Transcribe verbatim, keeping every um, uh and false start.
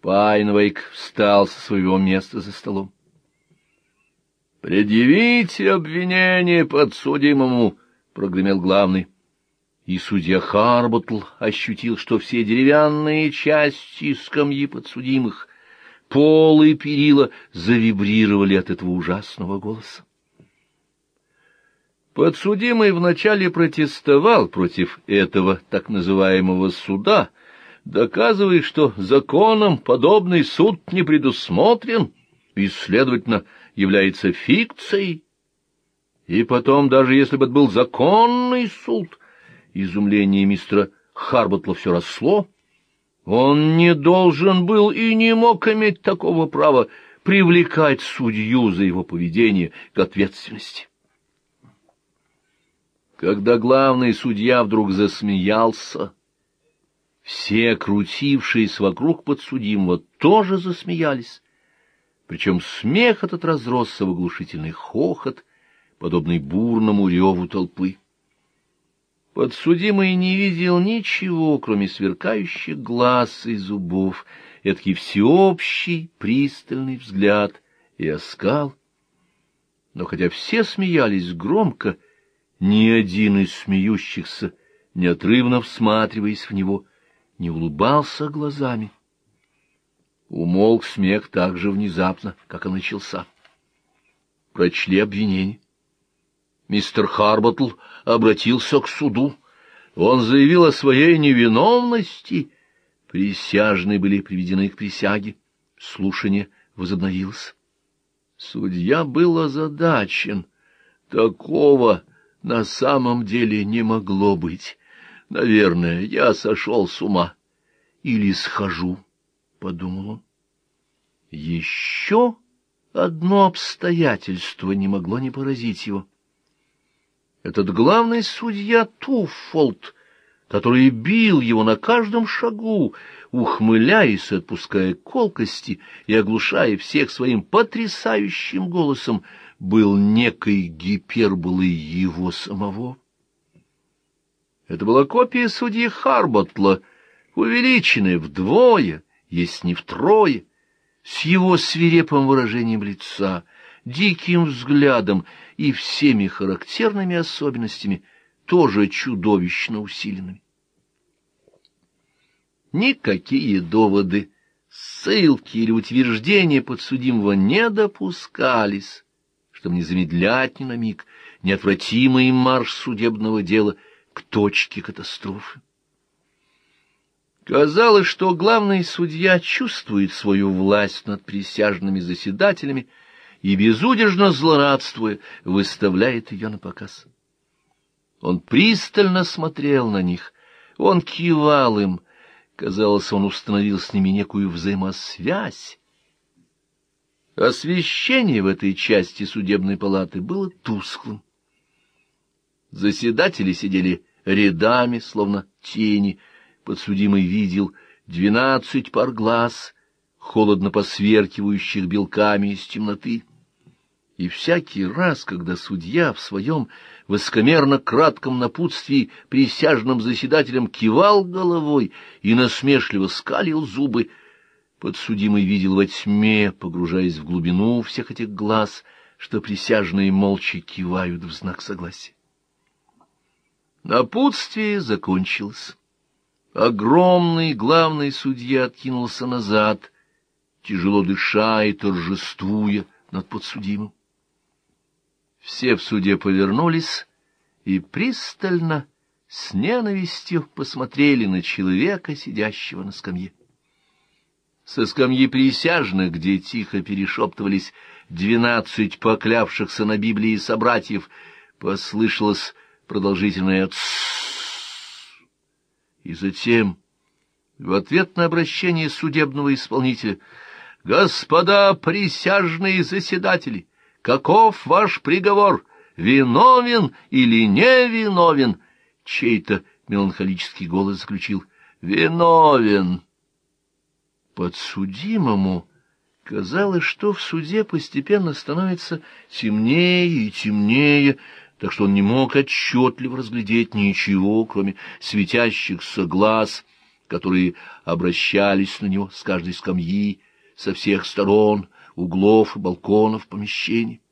Пайнвейк встал со своего места за столом. «Предъявите обвинение подсудимому», — прогремел главный. И судья Харботл ощутил, что все деревянные части скамьи подсудимых, пол и перила завибрировали от этого ужасного голоса. Подсудимый вначале протестовал против этого так называемого суда, доказывая, что законом подобный суд не предусмотрен и, следовательно, является фикцией. И потом, даже если бы это был законный суд, изумление мистера Харботла все росло, он не должен был и не мог иметь такого права привлекать судью за его поведение к ответственности. Когда главный судья вдруг засмеялся, все, крутившиеся вокруг подсудимого, тоже засмеялись, причем смех этот разросся в оглушительный хохот, подобный бурному реву толпы. Подсудимый не видел ничего, кроме сверкающих глаз и зубов, эдакий всеобщий пристальный взгляд и оскал. Но хотя все смеялись громко, ни один из смеющихся, неотрывно всматриваясь в него, не улыбался глазами. Умолк смех так же внезапно, как и начался. Прочли обвинение. Мистер Харботл обратился к суду. Он заявил о своей невиновности. Присяжные были приведены к присяге. Слушание возобновилось. Судья был озадачен. Такого на самом деле не могло быть. Наверное, я сошел с ума. Или схожу, — подумал он. Еще одно обстоятельство не могло не поразить его. Этот главный судья Туффолд, который бил его на каждом шагу, ухмыляясь, отпуская колкости и оглушая всех своим потрясающим голосом, был некой гиперболой его самого. Это была копия судьи Харботла, увеличенная вдвое, если не втрое, с его свирепым выражением лица, диким взглядом и всеми характерными особенностями, тоже чудовищно усиленными. Никакие доводы, ссылки или утверждения подсудимого не допускались, чтобы не замедлять ни на миг неотвратимый марш судебного дела к точке катастрофы. Казалось, что главный судья чувствует свою власть над присяжными заседателями и, безудержно злорадствуя, выставляет ее на показ. Он пристально смотрел на них, он кивал им, казалось, он установил с ними некую взаимосвязь. Освещение в этой части судебной палаты было тусклым. Заседатели сидели рядами, словно тени. Подсудимый видел двенадцать пар глаз, холодно посверкивающих белками из темноты. И всякий раз, когда судья в своем высокомерно-кратком напутствии присяжным заседателям кивал головой и насмешливо скалил зубы, подсудимый видел во тьме, погружаясь в глубину всех этих глаз, что присяжные молча кивают в знак согласия. Напутствие закончилось. Огромный главный судья откинулся назад, тяжело дыша и торжествуя над подсудимым. Все в суде повернулись и пристально, с ненавистью посмотрели на человека, сидящего на скамье. Со скамьи присяжных, где тихо перешептывались двенадцать поклявшихся на Библии собратьев, послышалось продолжительное «тссс». И затем, в ответ на обращение судебного исполнителя: «Господа присяжные заседатели, каков ваш приговор? Виновен или не виновен?» Чей-то меланхолический голос заключил: «Виновен». Подсудимому казалось, что в суде постепенно становится темнее и темнее, так что он не мог отчетливо разглядеть ничего, кроме светящихся глаз, которые обращались на него с каждой скамьи, со всех сторон, углов и балконов помещений.